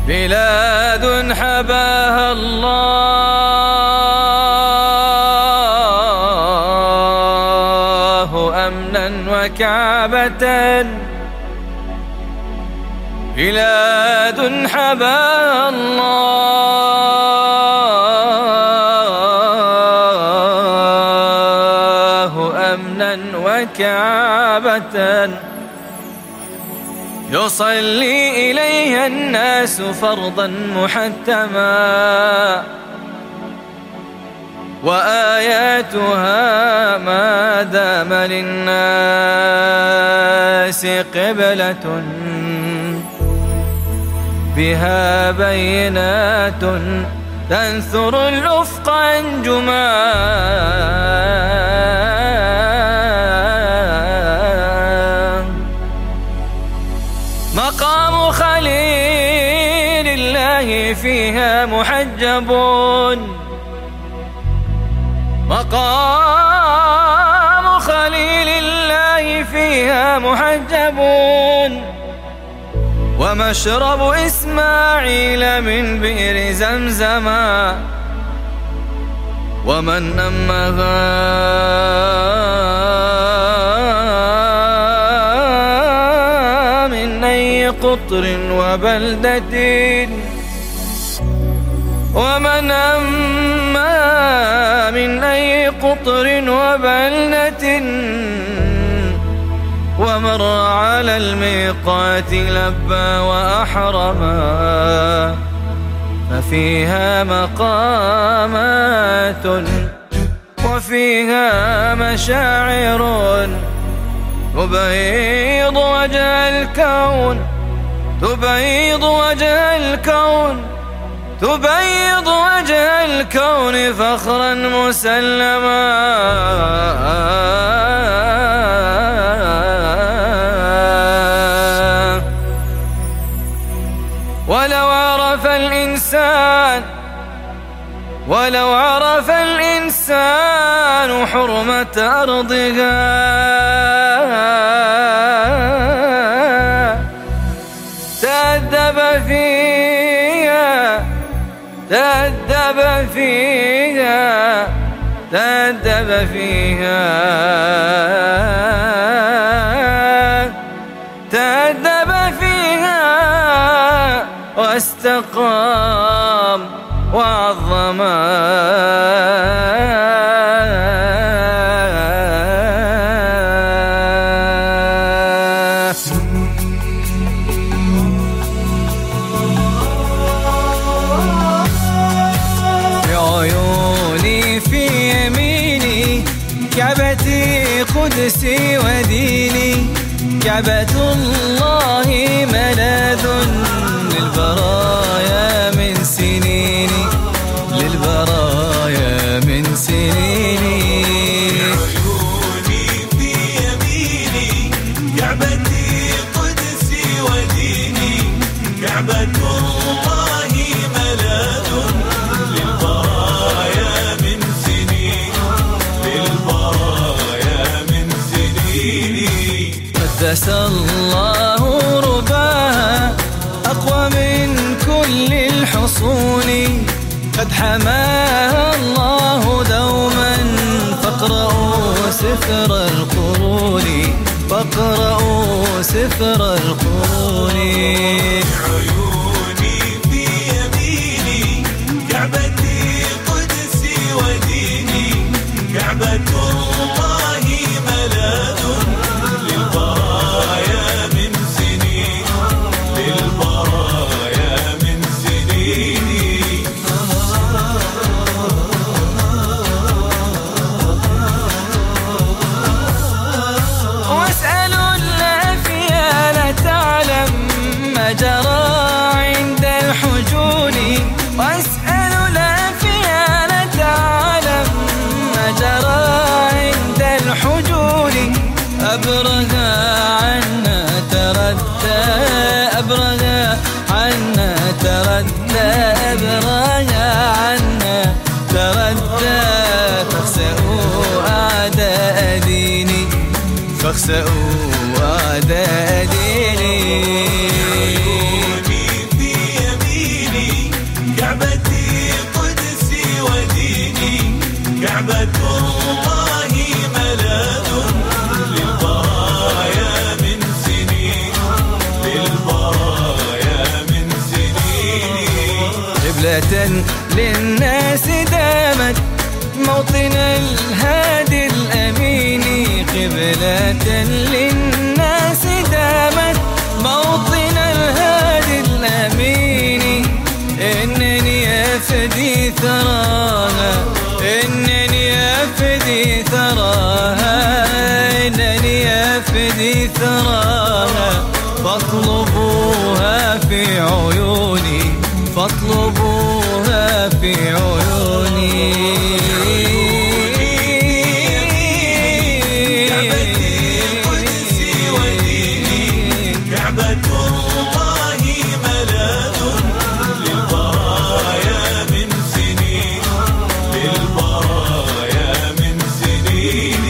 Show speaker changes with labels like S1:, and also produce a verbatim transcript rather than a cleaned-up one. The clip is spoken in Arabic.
S1: بلاد حباها الله أمنا وكعبة، بلاد حباها الله أمنا وكعبة، يصلي إليها الناس فرضا محتما، وآياتها ما دام للناس قبلة، بها بينات تنثر الأفق أنجما. مقام خليل الله فيها محجب، مقام خليل الله فيها محجب، ومشرب إسماعيل من بئر زمزما، ومن أمها من أي قطر وبلدة، ومن أما من أي قطر وبلدة، ومر على الميقات لبى وأحرما، ففيها مقامات وفيها مشاعر تبيض وجه الكون، تبيض وجه الكون، تبيض وجه الكون فخرا مسلما. ولو عرف الإنسان ولو عرف الإنسان حرمة أرضها، تأدب فيها تأدب فيها تأدب فيها تأدب فيها واستقام وعظما. بعيوني في يميني كعبتي قدسي وديني، كعبة الله ملاذ للبرايا من سنيني، للبرايا من سنيني.
S2: عيوني في يميني كعبتي قدسي وديني، كعبة الله ملاذ للبرايا من سنيني، للبرايا من سنيني.
S1: قدس الله رباها أقوى من كل الحصون، قد حماها الله دوما، فاقرأوا سفر القرون، فاقرأوا سفر القرون.
S2: عيوني في يميني كعبتي قدسي وديني، كعبة الله ملاذ للبرايا من سنين، للبرايا من سنين.
S1: واسألوا الأفيال تعلم ما جرى عند الحجون، واسألوا الأفيال تعلم ما جرى عند الحجون. أبرها عنا تردى، أبرها عنا تردى، أبرها عنا تردى. فاخسئوا أعداء ديني، فاخسئوا أعداء ديني.
S2: عيوني في يميني
S1: للناس دامت، موطن الهادي الأمين قبلة للناس دامت، موطن الهادي الأمين. إنني أفدي ثراها، إنني أفدي ثراها، إنني أفدي ثراها، فاطلبوها في عيوني، فاطلبوها في عيوني.
S2: للبرايا من سنين